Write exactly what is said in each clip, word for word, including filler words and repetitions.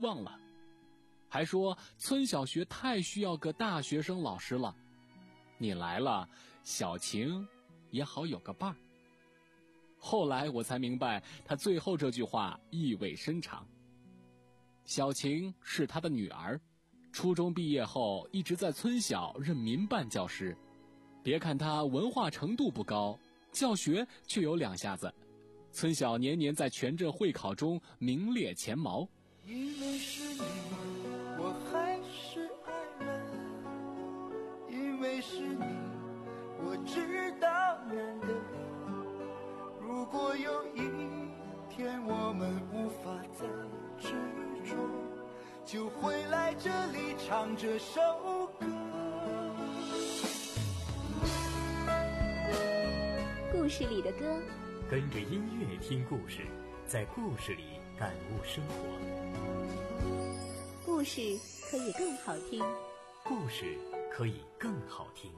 望了，还说村小学太需要个大学生老师了，你来了，小晴也好有个伴儿。后来我才明白，他最后这句话意味深长。小晴是他的女儿，初中毕业后一直在村小任民办教师。别看他文化程度不高，教学却有两下子，村小年年在全镇会考中名列前茅。 因为是你，我还是爱了，因为是你，我知道难得。如果有一天我们无法再执着，就会来这里唱这首歌。 故事里的歌， 跟着音乐听故事，在故事里感悟生活。 故事可以更好听， 故事可以更好听。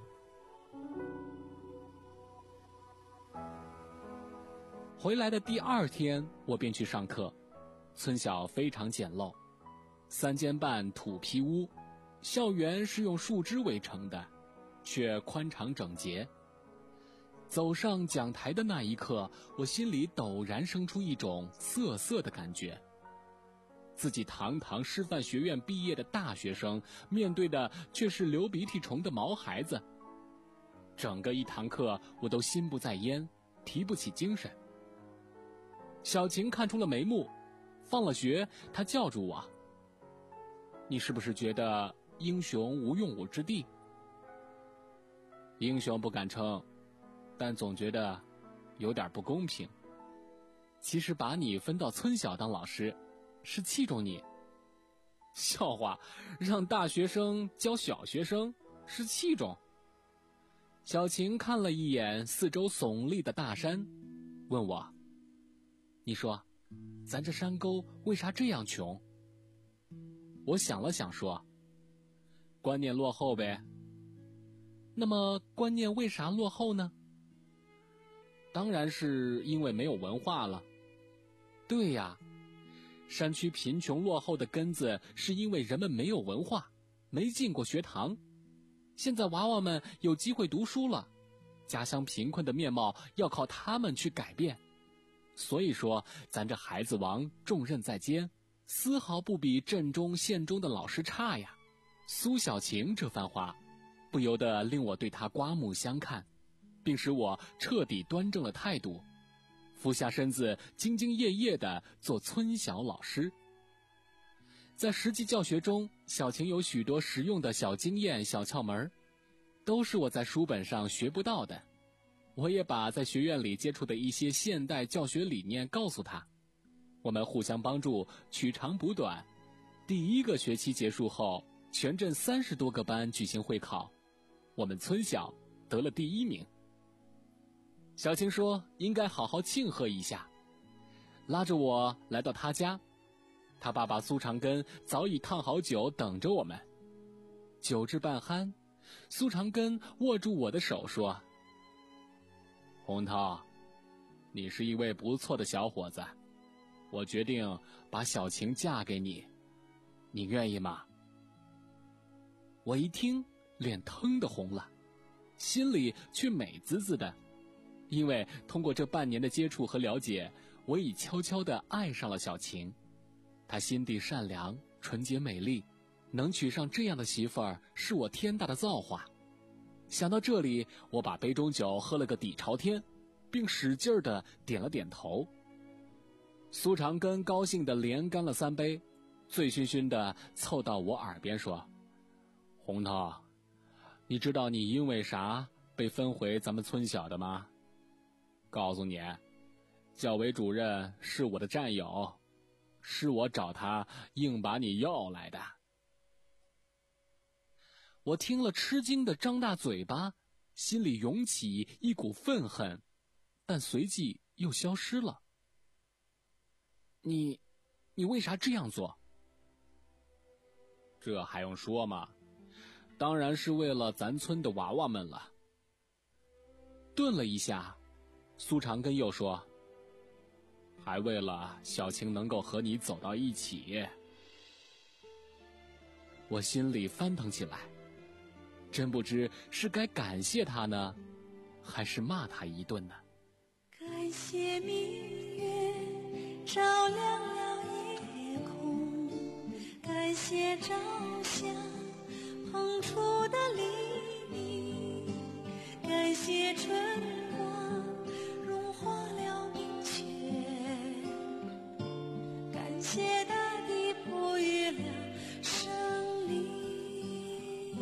回来的第二天，我便去上课。村小非常简陋，三间半土坯屋，校园是用树枝围成的，却宽敞整洁。走上讲台的那一刻，我心里陡然生出一种涩涩的感觉。自己堂堂师范学院毕业的大学生，面对的却是流鼻涕虫的毛孩子。整个一堂课，我都心不在焉，提不起精神。小晴看出了眉目，放了学，她叫住我：“你是不是觉得英雄无用武之地？”英雄不敢称，但总觉得有点不公平。其实把你分到村小当老师，是器重你。笑话，让大学生教小学生是器重。小晴看了一眼四周耸立的大山，问我：“你说，咱这山沟为啥这样穷？”我想了想说：“观念落后呗。”那么观念为啥落后呢？当然是因为没有文化了。对呀，山区贫穷落后的根子是因为人们没有文化，没进过学堂。现在娃娃们有机会读书了，家乡贫困的面貌要靠他们去改变。所以说，咱这孩子王重任在肩，丝毫不比镇中县中的老师差呀。苏小晴这番话，不由得令我对她刮目相看，并使我彻底端正了态度，俯下身子兢兢业业地做村小老师。在实际教学中，小晴有许多实用的小经验、小窍门，都是我在书本上学不到的。我也把在学院里接触的一些现代教学理念告诉她，我们互相帮助，取长补短。第一个学期结束后，全镇三十多个班举行会考，我们村小得了第一名。小晴说应该好好庆贺一下，拉着我来到他家，他爸爸苏长根早已烫好酒等着我们。酒至半酣，苏长根握住我的手说：“洪涛，你是一位不错的小伙子，我决定把小晴嫁给你，你愿意吗？”我一听，脸腾的红了，心里却美滋滋的，因为通过这半年的接触和了解，我已悄悄地爱上了小晴。她心地善良，纯洁美丽，能娶上这样的媳妇儿，是我天大的造化。想到这里，我把杯中酒喝了个底朝天，并使劲地点了点头。苏长根高兴地连干了三杯，醉醺醺地凑到我耳边说：“洪涛，你知道你因为啥被分回咱们村小的吗？告诉你，教委主任是我的战友，是我找他硬把你要来的。”我听了吃惊的张大嘴巴，心里涌起一股愤恨，但随即又消失了。你，你为啥这样做？这还用说吗？当然是为了咱村的娃娃们了。顿了一下，苏长根又说：“还为了小晴能够和你走到一起。” 我心里翻腾起来，真不知是该感谢他呢，还是骂他一顿呢。 感谢明月照亮了夜空，感谢朝霞捧出的黎明，感谢春光融化了明泉，感谢大地哺育了生灵，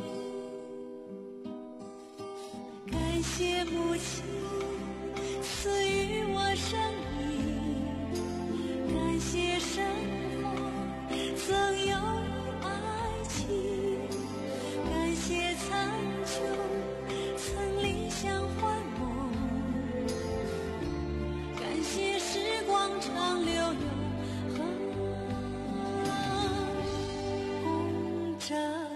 感谢母亲赐予我生命，感谢生活曾有爱情，感谢苍穹曾理想幻梦，感谢时光长流永恒公正。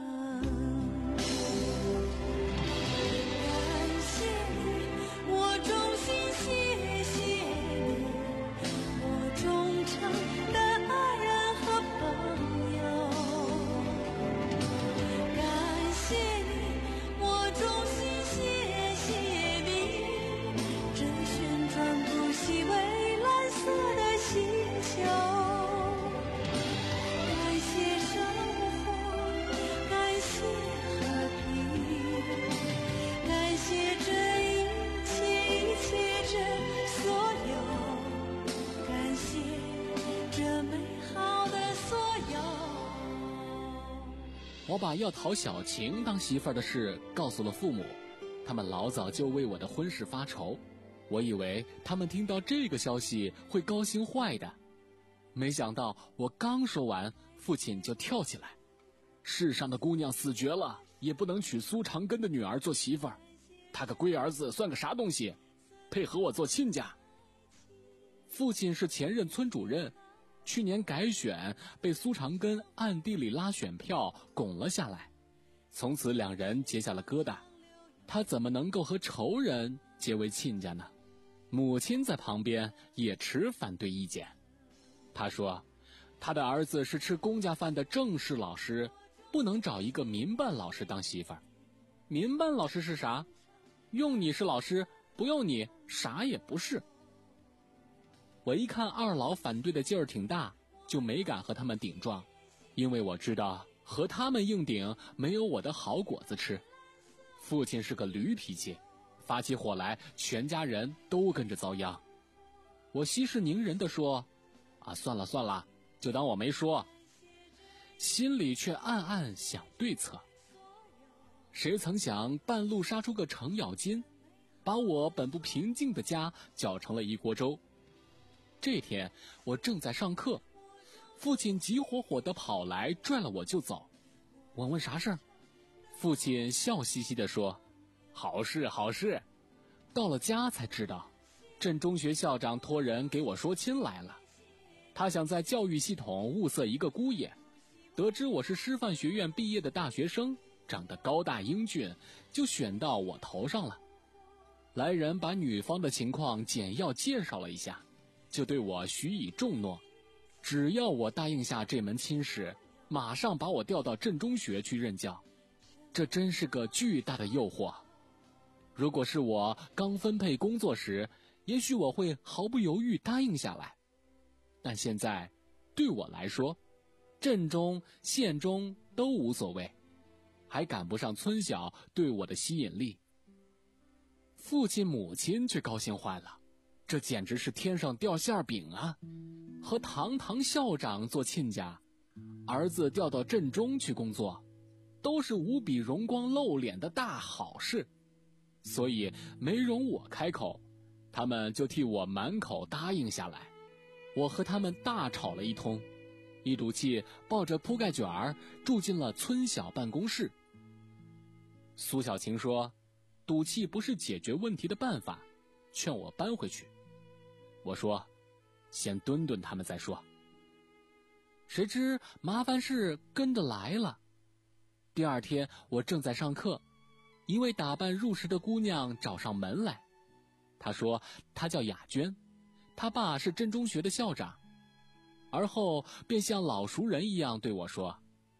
我把要讨小晴当媳妇儿的事告诉了父母，他们老早就为我的婚事发愁。我以为他们听到这个消息会高兴坏的，没想到我刚说完，父亲就跳起来：世上的姑娘死绝了，也不能娶苏长根的女儿做媳妇儿，他个龟儿子算个啥东西，配合我做亲家。父亲是前任村主任，去年改选被苏长根暗地里拉选票拱了下来，从此两人结下了疙瘩，他怎么能够和仇人结为亲家呢？母亲在旁边也持反对意见，他说他的儿子是吃公家饭的正式老师，不能找一个民办老师当媳妇儿。民办老师是啥？用你是老师，不用你啥也不是。我一看二老反对的劲儿挺大，就没敢和他们顶撞，因为我知道和他们硬顶没有我的好果子吃。父亲是个驴脾气，发起火来全家人都跟着遭殃。我息事宁人地说：啊，算了算了，就当我没说，心里却暗暗想对策。谁曾想半路杀出个程咬金，把我本不平静的家搅成了一锅粥。这天我正在上课，父亲急火火地跑来拽了我就走。我问啥事儿？父亲笑嘻嘻地说：好事好事。到了家才知道，镇中学校长托人给我说亲来了，他想在教育系统物色一个姑爷，得知我是师范学院毕业的大学生，长得高大英俊，就选到我头上了。来人把女方的情况简要介绍了一下，就对我许以重诺，只要我答应下这门亲事，马上把我调到镇中学去任教。这真是个巨大的诱惑。如果是我刚分配工作时，也许我会毫不犹豫答应下来，但现在对我来说，镇中县中都无所谓，还赶不上村小对我的吸引力。父亲母亲却高兴坏了，这简直是天上掉馅饼啊！和堂堂校长做亲家，儿子调到镇中去工作，都是无比荣光露脸的大好事。所以没容我开口，他们就替我满口答应下来。我和他们大吵了一通，一赌气抱着铺盖卷儿住进了村小办公室。苏小晴说，赌气不是解决问题的办法，劝我搬回去。我说，先蹲蹲他们再说。谁知麻烦事跟着来了。第二天我正在上课，一位打扮入时的姑娘找上门来。她说她叫雅娟，她爸是镇中学的校长。而后便像老熟人一样对我说，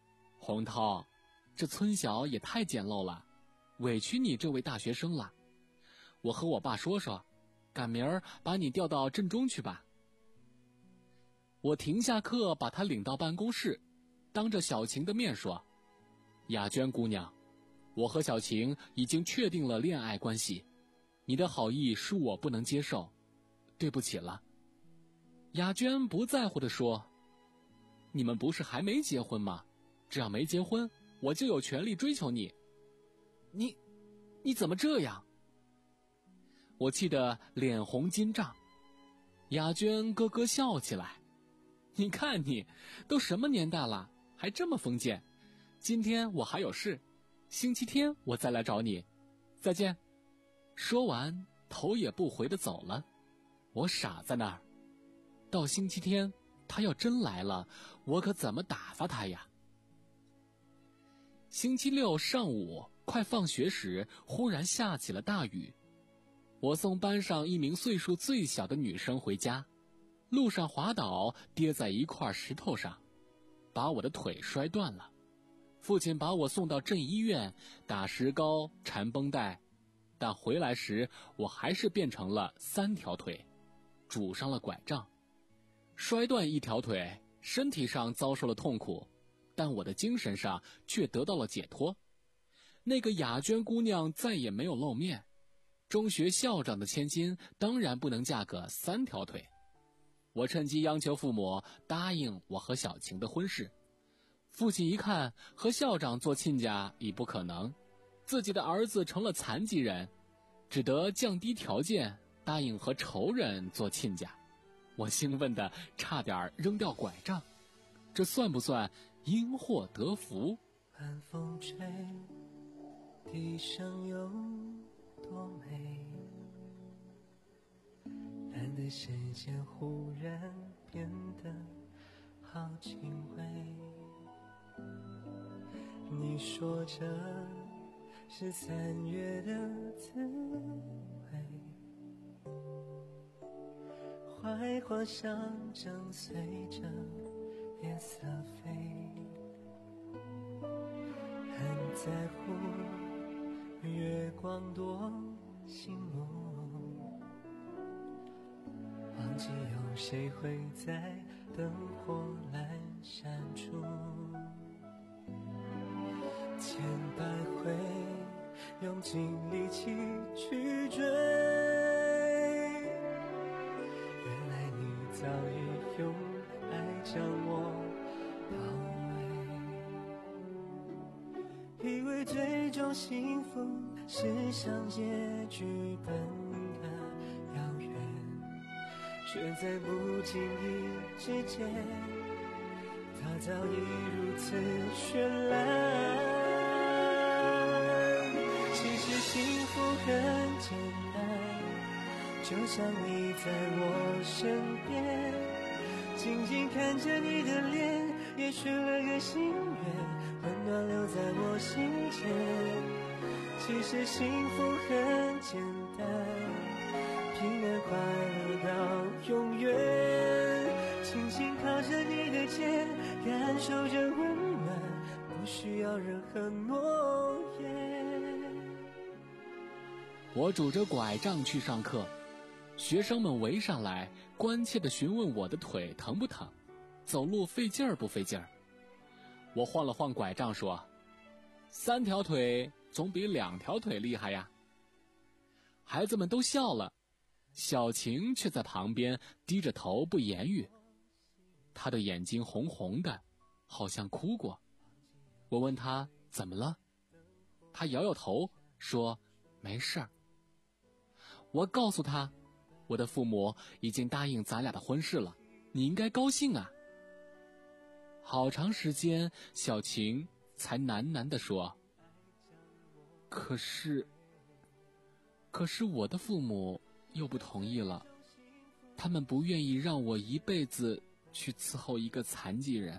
洪涛，这村小也太简陋了，委屈你这位大学生了。我和我爸说说，赶明儿把你调到镇中去吧。我停下课，把他领到办公室，当着小晴的面说：雅娟姑娘，我和小晴已经确定了恋爱关系，你的好意恕我不能接受，对不起了。雅娟不在乎地说：你们不是还没结婚吗？只要没结婚，我就有权利追求你。你，你怎么这样？我气得脸红筋胀。雅娟咯咯笑起来：你看你，都什么年代了，还这么封建。今天我还有事，星期天我再来找你。再见。说完，头也不回地走了。我傻在那儿，到星期天他要真来了，我可怎么打发他呀？星期六上午快放学时，忽然下起了大雨。我送班上一名岁数最小的女生回家，路上滑倒，跌在一块石头上，把我的腿摔断了。父亲把我送到镇医院，打石膏、缠绷带，但回来时我还是变成了三条腿，拄上了拐杖。摔断一条腿，身体上遭受了痛苦，但我的精神上却得到了解脱。那个雅娟姑娘再也没有露面，中学校长的千金当然不能嫁个三条腿。我趁机央求父母答应我和小晴的婚事。父亲一看和校长做亲家已不可能，自己的儿子成了残疾人，只得降低条件答应和仇人做亲家。我兴奋得差点扔掉拐杖，这算不算因祸得福？ 晚风吹，地上有多美，蓝的世界忽然变得好轻微。你说这是三月的滋味，槐花香正随着夜色飞，很在乎月光多醒目，忘记有谁会在灯火阑珊处，千百回用尽力气去追，原来你早已用爱将我包围，以为最终幸福是像结局般的遥远，却在不经意之间，它早已如此绚烂。其实幸福很简单，就像你在我身边，静静看着你的脸，也许了个心愿，温暖留在我心间。其实幸福很简单，平安快乐到永远，轻轻靠着你的肩，感受着温暖，不需要任何诺言。 我拄着拐杖去上课，学生们围上来，关切地询问我的腿疼不疼，走路费劲儿不费劲儿。我晃了晃拐杖说：三条腿总比两条腿厉害呀。孩子们都笑了，小晴却在旁边低着头不言语，她的眼睛红红的，好像哭过。我问她怎么了，她摇摇头说没事儿。我告诉她，我的父母已经答应咱俩的婚事了，你应该高兴啊。好长时间，小晴才喃喃地说：可是可是我的父母又不同意了，他们不愿意让我一辈子去伺候一个残疾人。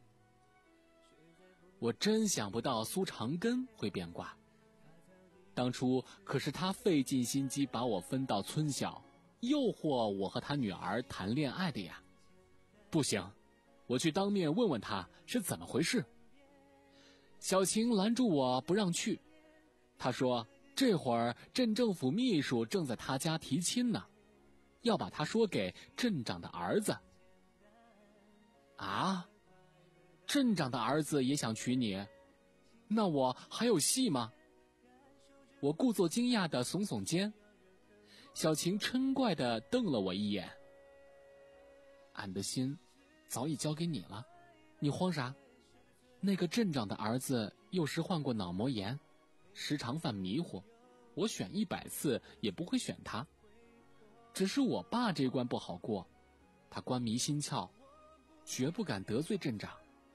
我真想不到苏长根会变卦，当初可是他费尽心机把我分到村小，诱惑我和他女儿谈恋爱的呀。不行，我去当面问问他是怎么回事。 小晴拦住我不让去，她说这会儿镇政府秘书正在他家提亲呢，要把他说给镇长的儿子。啊，镇长的儿子也想娶你？那我还有戏吗？我故作惊讶地耸耸肩，小晴嗔怪地瞪了我一眼。俺的心早已交给你了，你慌啥？那个镇长的儿子幼时患过脑膜炎，时常犯迷糊，我选一百次也不会选他。只是我爸这关不好过，他官迷心窍，绝不敢得罪镇长。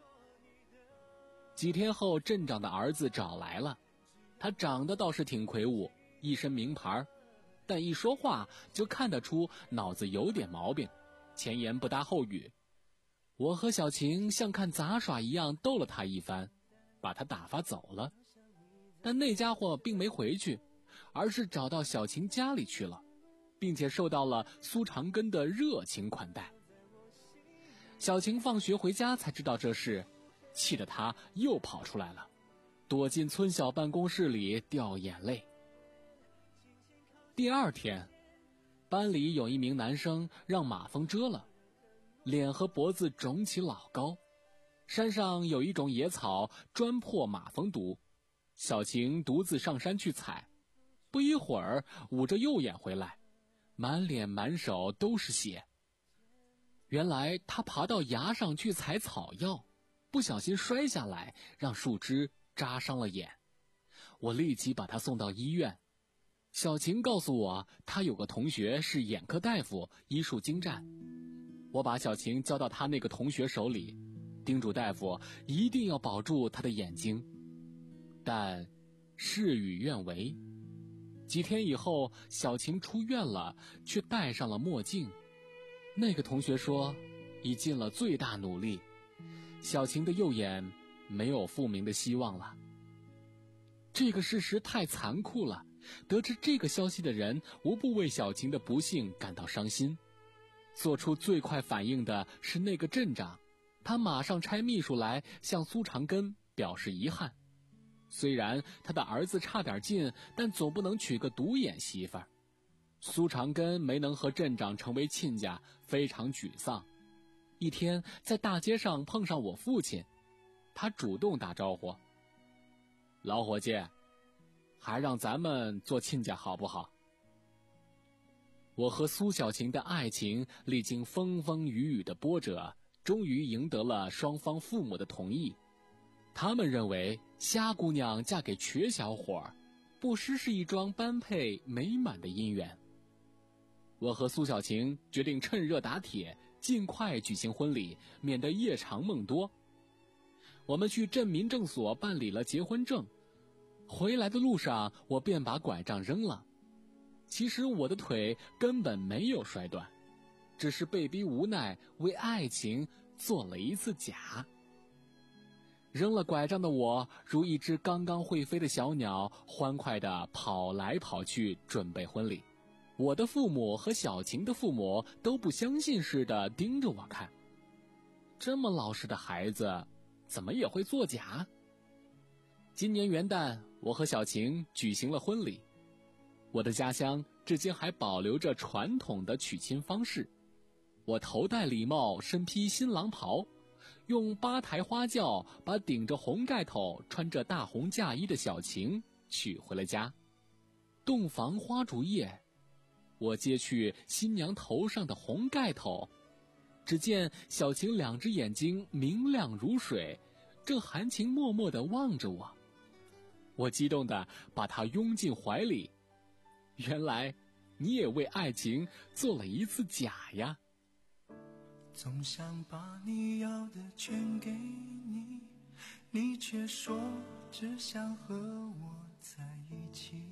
几天后，镇长的儿子找来了，他长得倒是挺魁梧，一身名牌，但一说话就看得出脑子有点毛病，前言不搭后语。我和小晴像看杂耍一样逗了他一番，把他打发走了。但那家伙并没回去，而是找到小晴家里去了，并且受到了苏长根的热情款待。小晴放学回家才知道这事，气得他又跑出来了，躲进村小办公室里掉眼泪。第二天，班里有一名男生让马蜂蛰了，脸和脖子肿起老高。山上有一种野草专破马蜂毒，小晴独自上山去采，不一会儿捂着右眼回来，满脸满手都是血。原来他爬到崖上去采草药，不小心摔下来，让树枝扎伤了眼。我立即把他送到医院。小晴告诉我，他有个同学是眼科大夫，医术精湛。我把小晴交到他那个同学手里，叮嘱大夫一定要保住他的眼睛。但事与愿违，几天以后，小晴出院了，却戴上了墨镜。那个同学说，已尽了最大努力，小晴的右眼没有复明的希望了。这个事实太残酷了，得知这个消息的人无不为小晴的不幸感到伤心。做出最快反应的是那个镇长，他马上差秘书来向苏长根表示遗憾。虽然他的儿子差点劲，但总不能娶个独眼媳妇儿。苏长根没能和镇长成为亲家，非常沮丧。一天在大街上碰上我父亲，他主动打招呼：老伙计，还让咱们做亲家好不好？我和苏小晴的爱情历经风风雨雨的波折，终于赢得了双方父母的同意。他们认为虾姑娘嫁给瘸小伙，不失是一桩般配美满的姻缘。我和苏小晴决定趁热打铁，尽快举行婚礼，免得夜长梦多。我们去镇民政所办理了结婚证，回来的路上我便把拐杖扔了。其实我的腿根本没有摔断，只是被逼无奈，为爱情做了一次假。扔了拐杖的我，如一只刚刚会飞的小鸟，欢快地跑来跑去，准备婚礼。我的父母和小晴的父母都不相信似的盯着我看，这么老实的孩子，怎么也会作假？今年元旦，我和小晴举行了婚礼。我的家乡至今还保留着传统的娶亲方式。我头戴礼帽，身披新郎袍，用八抬花轿把顶着红盖头、穿着大红嫁衣的小晴娶回了家。洞房花烛夜，我揭去新娘头上的红盖头，只见小晴两只眼睛明亮如水，正含情脉脉地望着我。我激动地把她拥进怀里。原来你也为爱情做了一次假呀。 总想把你要的全给你，你却说只想和我在一起。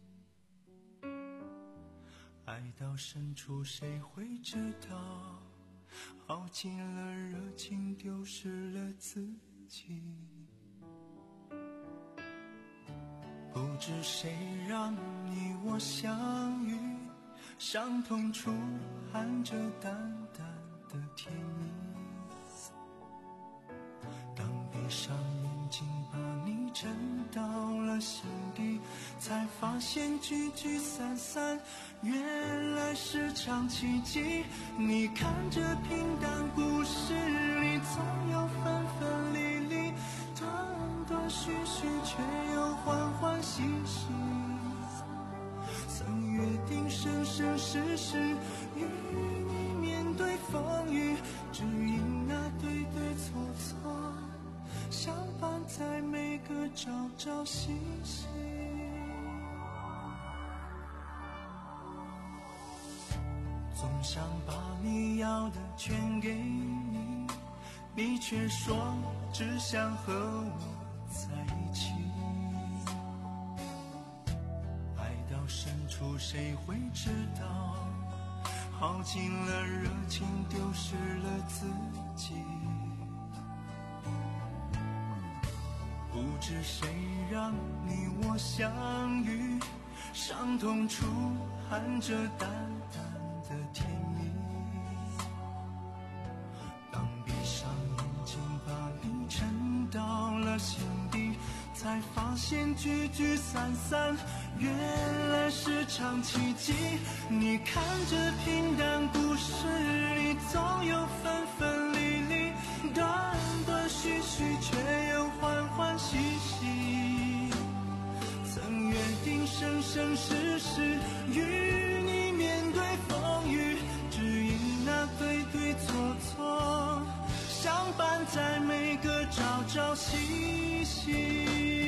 爱到深处谁会知道，耗尽了热情，丢失了自己。不知谁让你我相遇，伤痛处含着淡淡的甜蜜。当闭上眼睛把你沉到了心底，才发现聚聚散散原来是场奇迹。你看这平淡故事里总有分分离离，断断续续却又欢欢喜喜。曾约定生生世世与你面对风雨，只因那对对错错相伴在每个朝朝夕夕。总想把你要的全给你，你却说只想和我在一起。爱到深处谁会知道，耗尽了热情，丢失了自己。不知谁让你我相遇，伤痛处含着淡淡的甜蜜。当闭上眼睛把你沉到了心底，才发现聚聚散散原来是场奇迹。你看这平淡故事里总有分分离离，断断续续却又欢欢喜喜。曾约定生生世世与你面对风雨，只因那对对错错相伴在每个朝朝夕夕。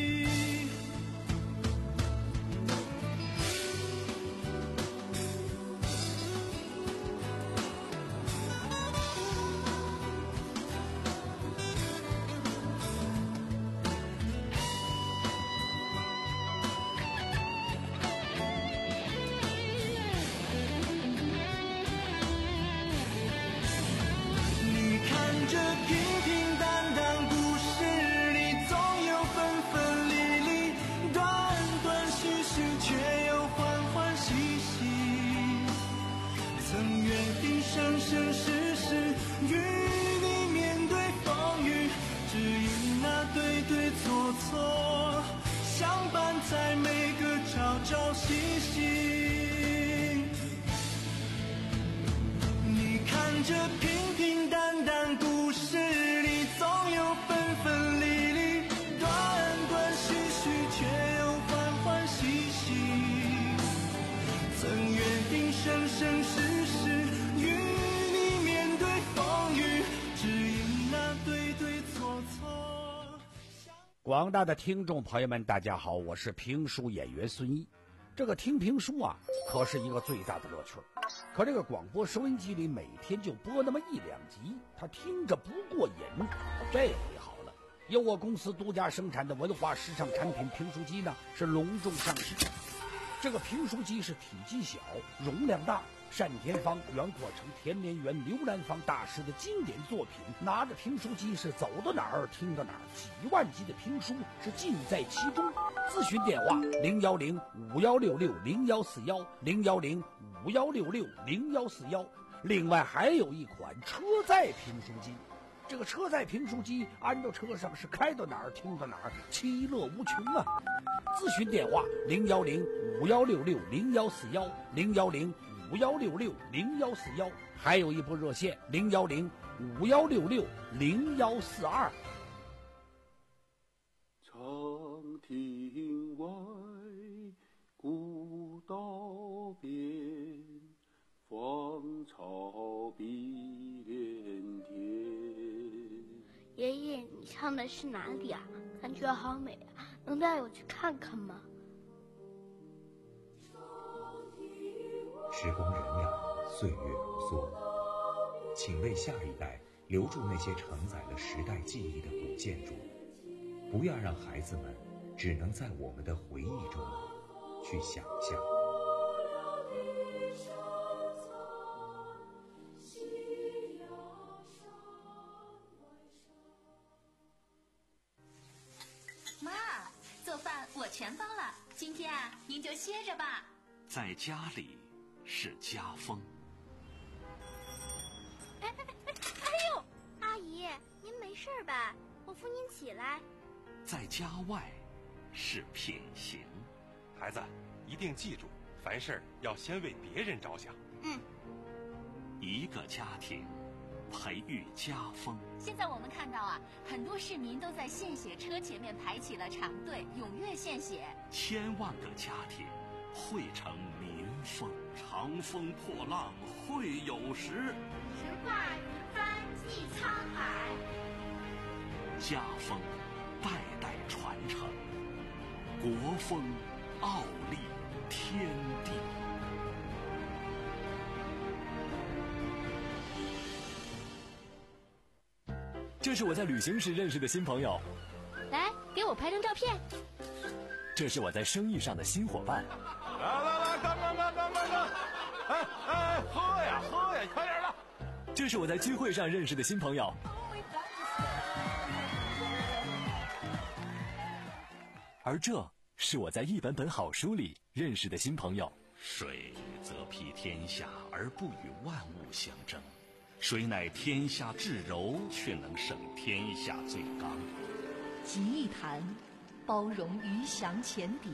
这平平淡淡故事里总有分分离离，断断续续却又欢欢喜喜。曾约定生生世世与你面对风雨，只因那对对错错相伴在每个朝朝夕夕。你看这平平淡淡故事里总有分分离离，断断续续却又欢欢喜喜。曾约定生生世世与你面对风雨，只因那对对错错。 广大的听众朋友们大家好，我是评书演员孙一。这个听评书啊可是一个最大的乐趣，可这个广播收音机里每天就播那么一两集，他听着不过瘾。这回好了，由我公司独家生产的文化时尚产品评书机呢是隆重上市。这个评书机是体积小，容量大，单田芳、袁阔成、田连元、刘兰芳大师的经典作品，拿着评书机是走到哪儿听到哪儿，几万集的评书是尽在其中。咨询电话零幺零五幺六六零幺四幺零幺零五幺六六零幺四幺。另外还有一款车载评书机，这个车载评书机安到车上是开到哪儿听到哪儿，其乐无穷啊。咨询电话零幺零五幺六六零幺四幺零幺零五幺六六零幺四幺，还有一部热线零幺零五幺六六零幺四二。 长亭外，古道边，芳草碧连天。 爷爷，你唱的是哪里啊？感觉好美啊，能带我去看看吗？ 时光荏苒，岁月如梭，请为下一代留住那些承载了时代记忆的古建筑，不要让孩子们只能在我们的回忆中去想象。 妈，做饭我全包了，今天啊，您就歇着吧。 在家里是家风。 哎哎哎哎呦，阿姨，您没事吧？我扶您起来。 在家外是品行。 孩子，一定记住，凡事要先为别人着想。 嗯。 一个家庭培育家风。 现在我们看到啊，很多市民都在献血车前面排起了长队，踊跃献血。 千万个家庭汇成民风，长风破浪会有时。 神话一帆济沧海。 家风代代传承，国风傲立天地。 这是我在旅行时认识的新朋友， 来给我拍张照片。 这是我在生意上的新伙伴。 来来来，干干干干干干！哎哎，喝呀喝呀，快点的！ 这是我在聚会上认识的新朋友。而这是我在一本本好书里认识的新朋友。 水则披天下而不与万物相争，谁乃天下至柔，却能胜天下最刚。 集一坛，包容鱼翔浅底；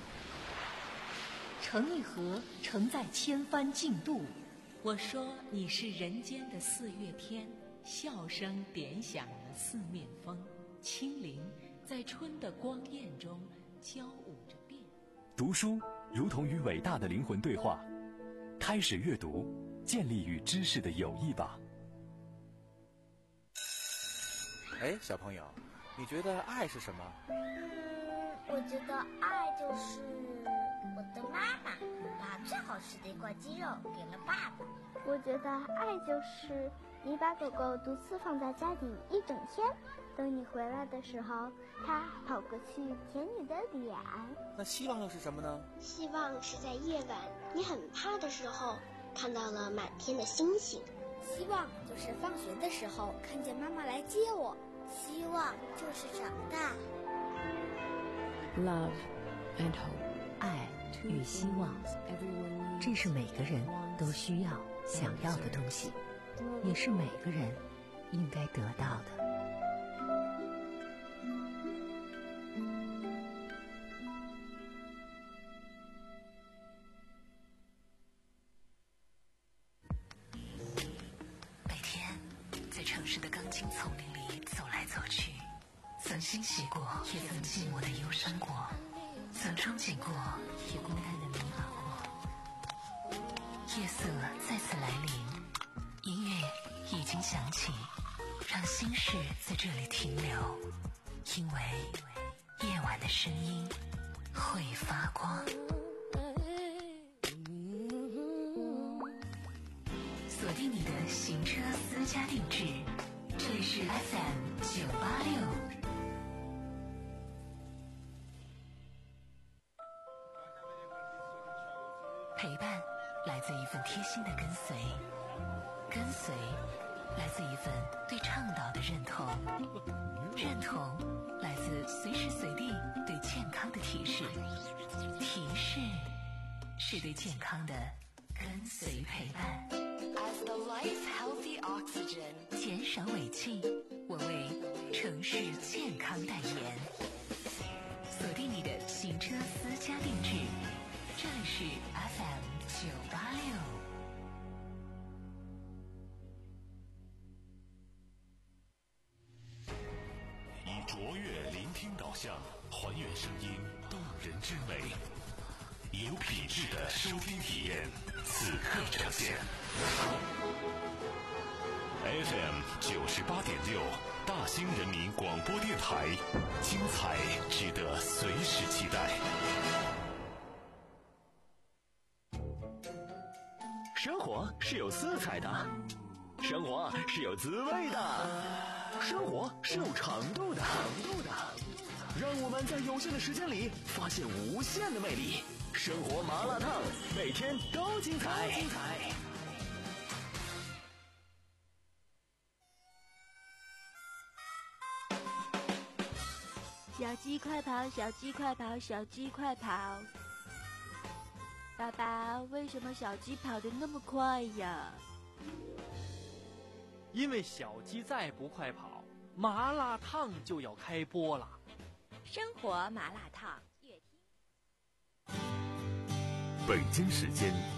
盛一盒，承载千帆竞渡。 我说你是人间的四月天，笑声点响了四面风，清灵在春的光艳中交舞着变。 读书如同与伟大的灵魂对话，开始阅读，建立与知识的友谊吧。 哎，小朋友，你觉得爱是什么？ 嗯，我觉得爱就是我的妈妈把最好吃的一块鸡肉给了爸爸。 我觉得爱就是你把狗狗独自放在家里一整天，等你回来的时候，它跑过去舔你的脸。 那希望又是什么呢？ 希望是在夜晚你很怕的时候，看到了满天的星星。 希望就是放学的时候看见妈妈来接我。希望就是长大。 Love and hope， 爱与希望，这是每个人都需要、想要的东西，也是每个人应该得到的。 每天在城市的钢筋丛林里走来走去，曾欣喜过，也曾寂寞的忧伤过，曾憧憬过，也孤单的迷茫过。夜色再次来临，音乐已经响起，让心事在这里停留，因为夜晚的声音会发光。锁定你的行车私家定制，这里是 F M 九八六。陪伴来自一份贴心的跟随，跟随来自一份对倡导的认同，认同来自随时随地对健康的提示，提示是对健康的跟随陪伴。As the life healthy oxygen， 减少尾气，我为城市健康代言。锁定你的行车私家定制，这里是 F M 九八六。 以卓越聆听导向，还原声音动人之美，以有品质的收听体验，此刻呈现。F M 九十八点六，大兴人民广播电台，精彩值得随时期待。 生活是有色彩的，生活是有滋味的，生活是有长度的。让我们在有限的时间里发现无限的魅力。生活麻辣烫，每天都精彩。 小鸡快跑，小鸡快跑，小鸡快跑！爸爸，为什么小鸡跑得那么快呀？ 因为小鸡再不快跑，麻辣烫就要开播了。 生活麻辣烫，越听。 北京时间